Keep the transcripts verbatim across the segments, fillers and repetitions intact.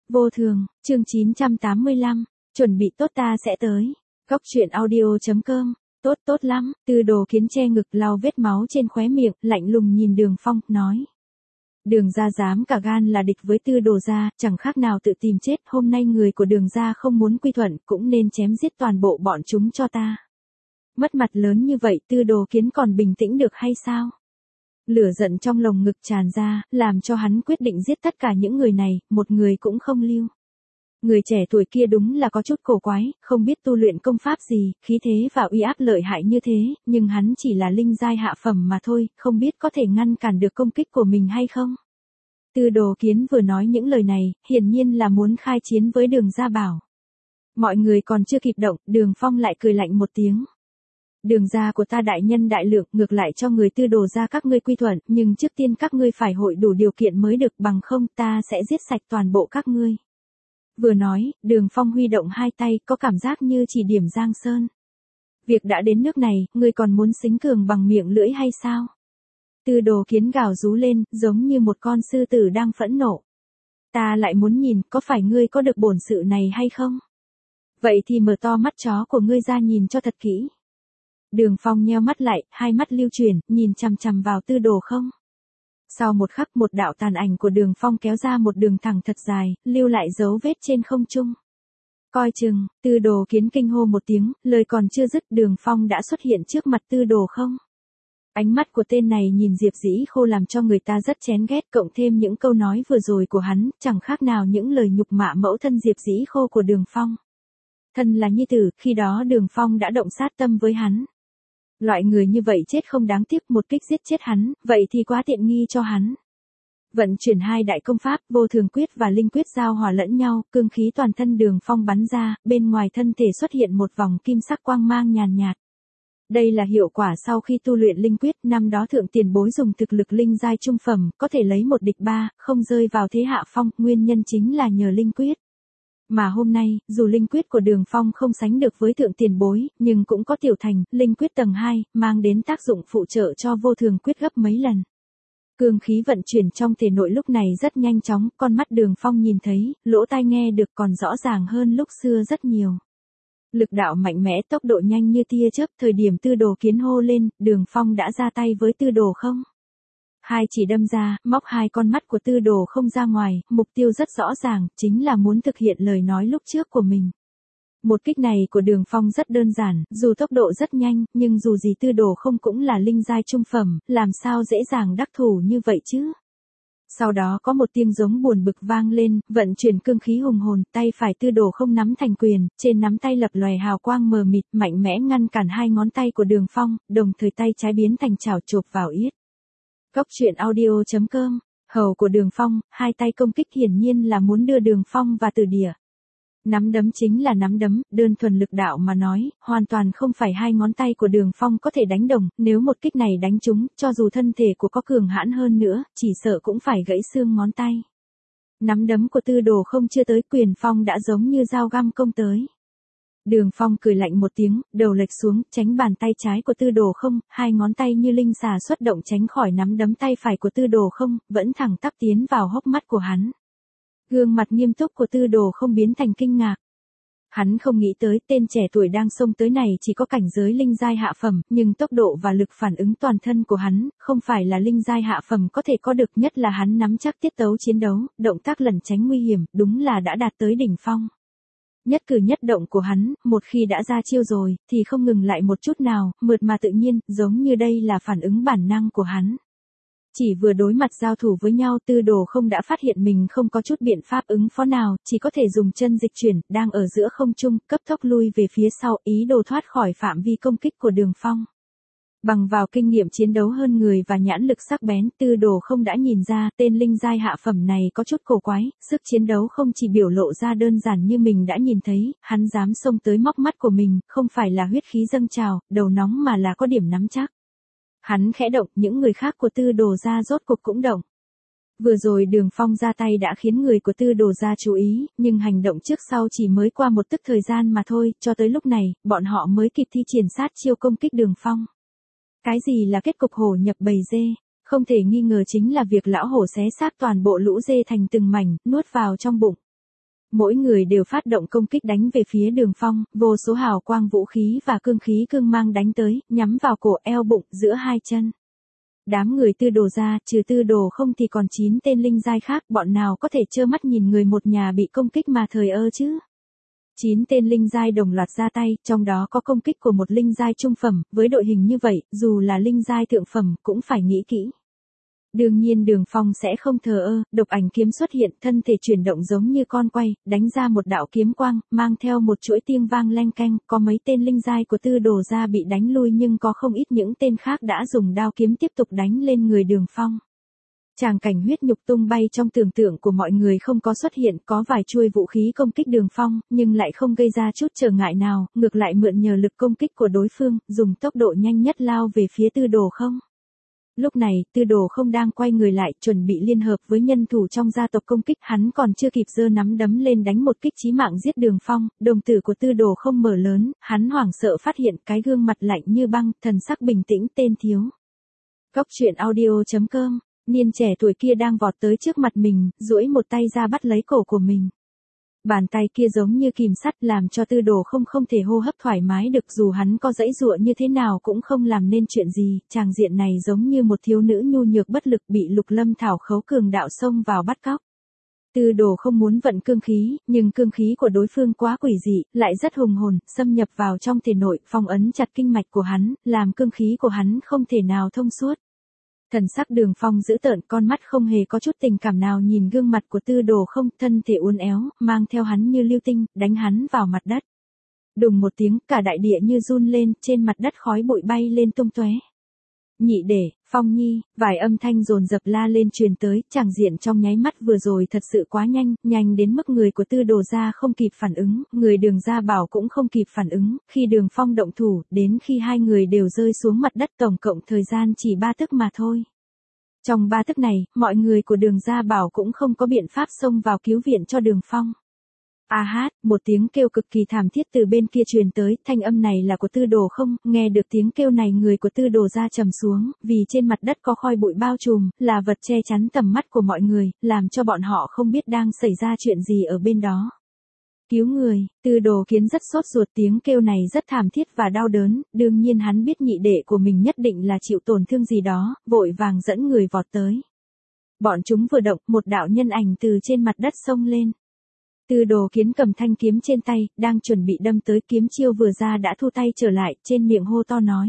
Vô thường, chương chín trăm tám mươi lăm, chuẩn bị tốt ta sẽ tới. Góc truyện audio chấm com, tốt tốt lắm, Tư Đồ Kiến che ngực lau vết máu trên khóe miệng, lạnh lùng nhìn Đường Phong, nói. Đường gia dám cả gan là địch với Tư Đồ gia, chẳng khác nào tự tìm chết, hôm nay người của Đường gia không muốn quy thuận, cũng nên chém giết toàn bộ bọn chúng cho ta. Mất mặt lớn như vậy Tư Đồ Kiến còn bình tĩnh được hay sao? Lửa giận trong lồng ngực tràn ra, làm cho hắn quyết định giết tất cả những người này, một người cũng không lưu. Người trẻ tuổi kia đúng là có chút cổ quái, không biết tu luyện công pháp gì, khí thế và uy áp lợi hại như thế, nhưng hắn chỉ là linh giai hạ phẩm mà thôi, không biết có thể ngăn cản được công kích của mình hay không. Tư Đồ Kiến vừa nói những lời này, hiển nhiên là muốn khai chiến với Đường Gia Bảo. Mọi người còn chưa kịp động, Đường Phong lại cười lạnh một tiếng. Đường gia của ta đại nhân đại lượng, ngược lại cho người Tư Đồ gia các ngươi quy thuận, nhưng trước tiên các ngươi phải hội đủ điều kiện mới được, bằng không ta sẽ giết sạch toàn bộ các ngươi. Vừa nói, Đường Phong huy động hai tay, có cảm giác như chỉ điểm Giang Sơn. Việc đã đến nước này, ngươi còn muốn xính cường bằng miệng lưỡi hay sao? Tư Đồ Kiến gào rú lên, giống như một con sư tử đang phẫn nộ. Ta lại muốn nhìn, có phải ngươi có được bổn sự này hay không? Vậy thì mở to mắt chó của ngươi ra nhìn cho thật kỹ. Đường Phong nheo mắt lại, hai mắt lưu chuyển, nhìn chằm chằm vào Tư Đồ không. Sau một khắc một đạo tàn ảnh của Đường Phong kéo ra một đường thẳng thật dài, lưu lại dấu vết trên không trung. Coi chừng, Tư Đồ Kiến kinh hô một tiếng, lời còn chưa dứt Đường Phong đã xuất hiện trước mặt Tư Đồ không. Ánh mắt của tên này nhìn Diệp Dĩ Khô làm cho người ta rất chén ghét, cộng thêm những câu nói vừa rồi của hắn, chẳng khác nào những lời nhục mạ mẫu thân Diệp Dĩ Khô của Đường Phong. Thân là nhi tử, khi đó Đường Phong đã động sát tâm với hắn. Loại người như vậy chết không đáng tiếc, một kích giết chết hắn, vậy thì quá tiện nghi cho hắn. Vận chuyển hai đại công pháp, Vô Thường Quyết và Linh Quyết giao hòa lẫn nhau, cương khí toàn thân Đường Phong bắn ra, bên ngoài thân thể xuất hiện một vòng kim sắc quang mang nhàn nhạt. Đây là hiệu quả sau khi tu luyện Linh Quyết, năm đó thượng tiền bối dùng thực lực linh giai trung phẩm, có thể lấy một địch ba, không rơi vào thế hạ phong, nguyên nhân chính là nhờ Linh Quyết. Mà hôm nay, dù Linh Quyết của Đường Phong không sánh được với thượng tiền bối, nhưng cũng có tiểu thành, Linh Quyết tầng hai, mang đến tác dụng phụ trợ cho Vô Thường Quyết gấp mấy lần. Cương khí vận chuyển trong thể nội lúc này rất nhanh chóng, con mắt Đường Phong nhìn thấy, lỗ tai nghe được còn rõ ràng hơn lúc xưa rất nhiều. Lực đạo mạnh mẽ, tốc độ nhanh như tia chớp, thời điểm Tư Đồ Kiến hô lên, Đường Phong đã ra tay với Tư Đồ không. Hai chỉ đâm ra, móc hai con mắt của Tư Đồ không ra ngoài, mục tiêu rất rõ ràng, chính là muốn thực hiện lời nói lúc trước của mình. Một kích này của Đường Phong rất đơn giản, dù tốc độ rất nhanh, nhưng dù gì Tư Đồ không cũng là linh giai trung phẩm, làm sao dễ dàng đắc thủ như vậy chứ. Sau đó có một tiếng giống buồn bực vang lên, vận chuyển cương khí hùng hồn, tay phải Tư Đồ không nắm thành quyền, trên nắm tay lập lòe hào quang mờ mịt, mạnh mẽ ngăn cản hai ngón tay của Đường Phong, đồng thời tay trái biến thành chảo chộp vào yết. Góc truyện audio chấm com, hầu của Đường Phong, hai tay công kích hiển nhiên là muốn đưa Đường Phong vào tử địa. Nắm đấm chính là nắm đấm, đơn thuần lực đạo mà nói, hoàn toàn không phải hai ngón tay của Đường Phong có thể đánh đồng, nếu một kích này đánh trúng, cho dù thân thể của có cường hãn hơn nữa, chỉ sợ cũng phải gãy xương ngón tay. Nắm đấm của Tư Đồ không chưa tới, quyền phong đã giống như dao găm công tới. Đường Phong cười lạnh một tiếng, đầu lệch xuống, tránh bàn tay trái của Tư Đồ không, hai ngón tay như linh xà xuất động tránh khỏi nắm đấm tay phải của Tư Đồ không, vẫn thẳng tắp tiến vào hốc mắt của hắn. Gương mặt nghiêm túc của Tư Đồ không biến thành kinh ngạc. Hắn không nghĩ tới tên trẻ tuổi đang xông tới này chỉ có cảnh giới linh giai hạ phẩm, nhưng tốc độ và lực phản ứng toàn thân của hắn, không phải là linh giai hạ phẩm có thể có được, nhất là hắn nắm chắc tiết tấu chiến đấu, động tác lẩn tránh nguy hiểm, đúng là đã đạt tới đỉnh phong. Nhất cử nhất động của hắn, một khi đã ra chiêu rồi, thì không ngừng lại một chút nào, mượt mà tự nhiên, giống như đây là phản ứng bản năng của hắn. Chỉ vừa đối mặt giao thủ với nhau, Tư Đồ không đã phát hiện mình không có chút biện pháp ứng phó nào, chỉ có thể dùng chân dịch chuyển, đang ở giữa không trung, cấp tốc lui về phía sau, ý đồ thoát khỏi phạm vi công kích của Đường Phong. Bằng vào kinh nghiệm chiến đấu hơn người và nhãn lực sắc bén, Tư Đồ không đã nhìn ra, tên linh giai hạ phẩm này có chút cổ quái, sức chiến đấu không chỉ biểu lộ ra đơn giản như mình đã nhìn thấy, hắn dám xông tới móc mắt của mình, không phải là huyết khí dâng trào, đầu nóng mà là có điểm nắm chắc. Hắn khẽ động, những người khác của Tư Đồ gia rốt cuộc cũng động. Vừa rồi Đường Phong ra tay đã khiến người của Tư Đồ gia chú ý, nhưng hành động trước sau chỉ mới qua một tức thời gian mà thôi, cho tới lúc này, bọn họ mới kịp thi triển sát chiêu công kích Đường Phong. Cái gì là kết cục hổ nhập bầy dê? Không thể nghi ngờ chính là việc lão hổ xé xác toàn bộ lũ dê thành từng mảnh, nuốt vào trong bụng. Mỗi người đều phát động công kích đánh về phía Đường Phong, vô số hào quang vũ khí và cương khí cương mang đánh tới, nhắm vào cổ, eo, bụng, giữa hai chân. Đám người Tư Đồ ra, trừ Tư Đồ không thì còn chín tên linh giai khác, bọn nào có thể trơ mắt nhìn người một nhà bị công kích mà thời ơ chứ. Chín tên linh giai đồng loạt ra tay, trong đó có công kích của một linh giai trung phẩm, với đội hình như vậy, dù là linh giai thượng phẩm, cũng phải nghĩ kỹ. Đương nhiên Đường Phong sẽ không thờ ơ, độc ảnh kiếm xuất hiện, thân thể chuyển động giống như con quay, đánh ra một đạo kiếm quang, mang theo một chuỗi tiếng vang leng keng, có mấy tên linh giai của Tư Đồ ra bị đánh lui nhưng có không ít những tên khác đã dùng đao kiếm tiếp tục đánh lên người Đường Phong. Tràng cảnh huyết nhục tung bay trong tưởng tượng của mọi người không có xuất hiện, có vài chuôi vũ khí công kích Đường Phong, nhưng lại không gây ra chút trở ngại nào, ngược lại mượn nhờ lực công kích của đối phương, dùng tốc độ nhanh nhất lao về phía Tư Đồ không. Lúc này, Tư Đồ không đang quay người lại, chuẩn bị liên hợp với nhân thủ trong gia tộc công kích, hắn còn chưa kịp giơ nắm đấm lên đánh một kích chí mạng giết Đường Phong, đồng tử của Tư Đồ không mở lớn, hắn hoảng sợ phát hiện cái gương mặt lạnh như băng, thần sắc bình tĩnh tên thiếu. Góc truyện audio chấm com, niên trẻ tuổi kia đang vọt tới trước mặt mình, duỗi một tay ra bắt lấy cổ của mình. Bàn tay kia giống như kìm sắt làm cho Tư Đồ không không thể hô hấp thoải mái được, dù hắn có giãy giụa như thế nào cũng không làm nên chuyện gì, tràng diện này giống như một thiếu nữ nhu nhược bất lực bị Lục Lâm Thảo khấu cường đạo xông vào bắt cóc. Tư Đồ không muốn vận cương khí, nhưng cương khí của đối phương quá quỷ dị, lại rất hùng hồn, xâm nhập vào trong thể nội, phong ấn chặt kinh mạch của hắn, làm cương khí của hắn không thể nào thông suốt. Thần sắc Đường Phong dữ tợn, con mắt không hề có chút tình cảm nào nhìn gương mặt của Tư Đồ không, thân thể uốn éo, mang theo hắn như lưu tinh, đánh hắn vào mặt đất. Đùng một tiếng, cả đại địa như run lên, trên mặt đất khói bụi bay lên tung tóe. Nhị đệ, Phong Nhi, vài âm thanh dồn dập la lên truyền tới, tràng diện trong nháy mắt vừa rồi thật sự quá nhanh, nhanh đến mức người của Tư Đồ ra không kịp phản ứng, người Đường Gia Bảo cũng không kịp phản ứng, khi Đường Phong động thủ, đến khi hai người đều rơi xuống mặt đất tổng cộng thời gian chỉ ba tức mà thôi. Trong ba tức này, mọi người của Đường Gia Bảo cũng không có biện pháp xông vào cứu viện cho Đường Phong. A hát, một tiếng kêu cực kỳ thảm thiết từ bên kia truyền tới, thanh âm này là của Tư Đồ không, nghe được tiếng kêu này người của Tư Đồ ra trầm xuống, vì trên mặt đất có khói bụi bao trùm, là vật che chắn tầm mắt của mọi người, làm cho bọn họ không biết đang xảy ra chuyện gì ở bên đó. Cứu người, Tư Đồ Kiến rất sốt ruột, tiếng kêu này rất thảm thiết và đau đớn, đương nhiên hắn biết nhị đệ của mình nhất định là chịu tổn thương gì đó, vội vàng dẫn người vọt tới. Bọn chúng vừa động, một đạo nhân ảnh từ trên mặt đất xông lên. Tư Đồ Kiến cầm thanh kiếm trên tay, đang chuẩn bị đâm tới, kiếm chiêu vừa ra đã thu tay trở lại, trên miệng hô to nói.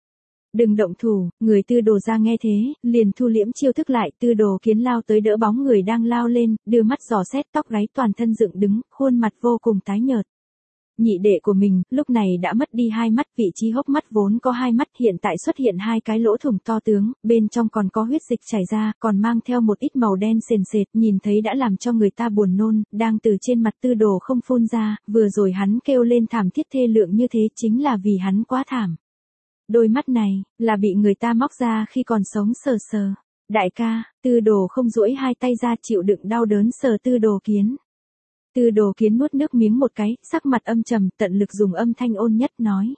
Đừng động thủ, người Tư Đồ ra nghe thế, liền thu liễm chiêu thức lại, Tư Đồ Kiến lao tới đỡ bóng người đang lao lên, đưa mắt dò xét, tóc gáy toàn thân dựng đứng, khuôn mặt vô cùng tái nhợt. Nhị đệ của mình, lúc này đã mất đi hai mắt, vị trí hốc mắt vốn có hai mắt hiện tại xuất hiện hai cái lỗ thủng to tướng, bên trong còn có huyết dịch chảy ra, còn mang theo một ít màu đen sền sệt, nhìn thấy đã làm cho người ta buồn nôn, đang từ trên mặt Tư Đồ không phun ra, vừa rồi hắn kêu lên thảm thiết thê lượng như thế chính là vì hắn quá thảm. Đôi mắt này, là bị người ta móc ra khi còn sống sờ sờ. Đại ca, Tư Đồ không duỗi hai tay ra chịu đựng đau đớn sờ Tư Đồ Kiến. Tư Đồ Kiến nuốt nước miếng một cái, sắc mặt âm trầm, tận lực dùng âm thanh ôn nhất nói.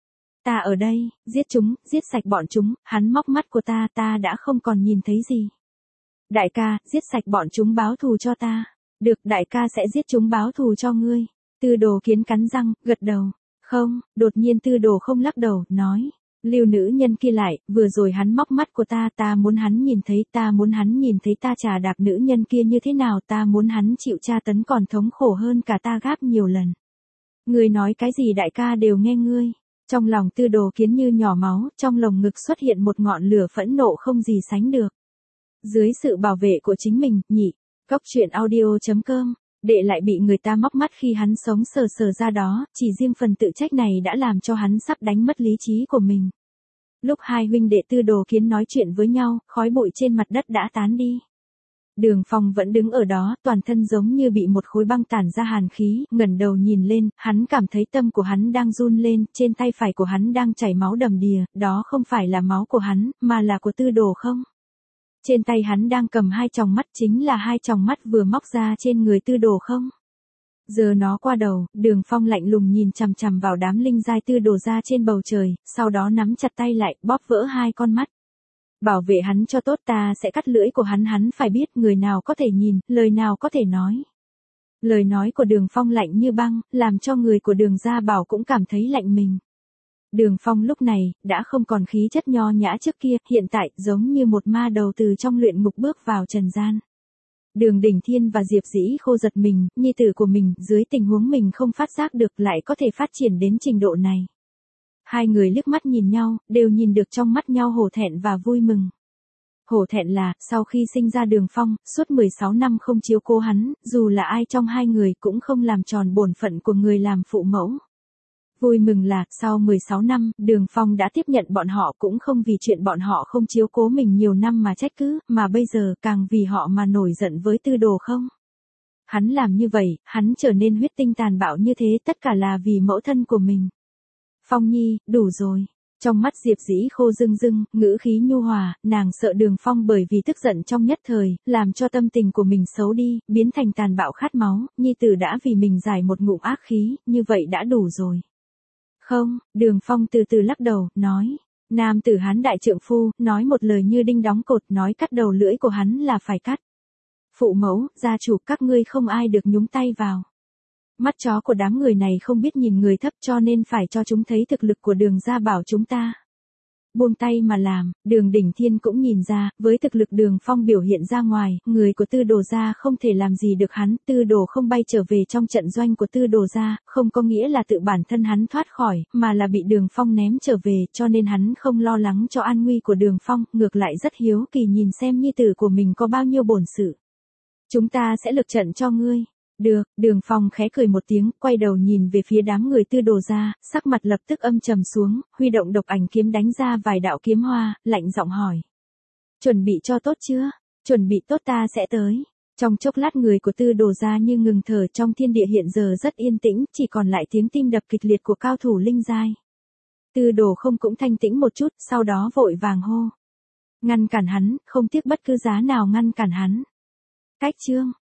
Ta ở đây, giết chúng, giết sạch bọn chúng, hắn móc mắt của ta, ta đã không còn nhìn thấy gì. Đại ca, giết sạch bọn chúng báo thù cho ta. Được, đại ca sẽ giết chúng báo thù cho ngươi. Tư Đồ Kiến cắn răng, gật đầu. Không, đột nhiên Tư Đồ không lắc đầu, nói. Lưu nữ nhân kia lại, vừa rồi hắn móc mắt của ta, ta muốn hắn nhìn thấy, ta muốn hắn nhìn thấy ta trà đạp nữ nhân kia như thế nào, ta muốn hắn chịu tra tấn còn thống khổ hơn cả ta gấp nhiều lần. Ngươi nói cái gì đại ca đều nghe ngươi. Trong lòng Tư Đồ Kiến như nhỏ máu, trong lồng ngực xuất hiện một ngọn lửa phẫn nộ không gì sánh được. Dưới sự bảo vệ của chính mình, nhị, góc truyện audio chấm com. Đệ lại bị người ta móc mắt khi hắn sống sờ sờ ra đó, chỉ riêng phần tự trách này đã làm cho hắn sắp đánh mất lý trí của mình. Lúc hai huynh đệ Tư Đồ Kiến nói chuyện với nhau, khói bụi trên mặt đất đã tán đi. Đường Phong vẫn đứng ở đó, toàn thân giống như bị một khối băng tản ra hàn khí, ngẩng đầu nhìn lên, hắn cảm thấy tâm của hắn đang run lên, trên tay phải của hắn đang chảy máu đầm đìa, đó không phải là máu của hắn, mà là của Tư Đồ không. Trên tay hắn đang cầm hai tròng mắt, chính là hai tròng mắt vừa móc ra trên người Tư Đồ không. Giờ nó qua đầu, Đường Phong lạnh lùng nhìn chằm chằm vào đám linh giai Tư Đồ ra trên bầu trời, sau đó nắm chặt tay lại, bóp vỡ hai con mắt. Bảo vệ hắn cho tốt, ta sẽ cắt lưỡi của hắn, hắn phải biết người nào có thể nhìn, lời nào có thể nói. Lời nói của Đường Phong lạnh như băng, làm cho người của Đường Gia Bảo cũng cảm thấy lạnh mình. Đường Phong lúc này, đã không còn khí chất nho nhã trước kia, hiện tại giống như một ma đầu từ trong luyện ngục bước vào trần gian. Đường Đình Thiên và Diệp Dĩ Khô giật mình, nhi tử của mình, dưới tình huống mình không phát giác được lại có thể phát triển đến trình độ này. Hai người liếc mắt nhìn nhau, đều nhìn được trong mắt nhau hổ thẹn và vui mừng. Hổ thẹn là, sau khi sinh ra Đường Phong, suốt mười sáu năm không chiếu cố hắn, dù là ai trong hai người cũng không làm tròn bổn phận của người làm phụ mẫu. Vui mừng là, sau mười sáu năm, Đường Phong đã tiếp nhận bọn họ cũng không vì chuyện bọn họ không chiếu cố mình nhiều năm mà trách cứ, mà bây giờ càng vì họ mà nổi giận với Tư Đồ không. Hắn làm như vậy, hắn trở nên huyết tinh tàn bạo như thế tất cả là vì mẫu thân của mình. Phong Nhi, đủ rồi. Trong mắt Diệp Dĩ Khô rưng rưng, ngữ khí nhu hòa, nàng sợ Đường Phong bởi vì tức giận trong nhất thời, làm cho tâm tình của mình xấu đi, biến thành tàn bạo khát máu, nhi tử đã vì mình giải một ngụm ác khí, như vậy đã đủ rồi. Không, Đường Phong từ từ lắc đầu, nói, nam tử Hán đại trượng phu, nói một lời như đinh đóng cột, nói cắt đầu lưỡi của hắn là phải cắt. Phụ mẫu, gia chủ, các ngươi không ai được nhúng tay vào. Mắt chó của đám người này không biết nhìn người thấp cho nên phải cho chúng thấy thực lực của Đường Gia Bảo chúng ta. Buông tay mà làm, Đường Đình Thiên cũng nhìn ra, với thực lực Đường Phong biểu hiện ra ngoài, người của Tư Đồ gia không thể làm gì được hắn, Tư Đồ không bay trở về trong trận doanh của Tư Đồ gia, không có nghĩa là tự bản thân hắn thoát khỏi, mà là bị Đường Phong ném trở về, cho nên hắn không lo lắng cho an nguy của Đường Phong, ngược lại rất hiếu kỳ nhìn xem nhi tử của mình có bao nhiêu bổn sự. Chúng ta sẽ lực trận cho ngươi. Được, Đường Phong khẽ cười một tiếng, quay đầu nhìn về phía đám người Tư Đồ gia, sắc mặt lập tức âm trầm xuống, huy động độc ảnh kiếm đánh ra vài đạo kiếm hoa, lạnh giọng hỏi. Chuẩn bị cho tốt chưa? Chuẩn bị tốt ta sẽ tới. Trong chốc lát người của Tư Đồ gia như ngừng thở, trong thiên địa hiện giờ rất yên tĩnh, chỉ còn lại tiếng tim đập kịch liệt của cao thủ linh giai. Tư Đồ không cũng thanh tĩnh một chút, sau đó vội vàng hô. Ngăn cản hắn, không tiếc bất cứ giá nào ngăn cản hắn. Cách chương.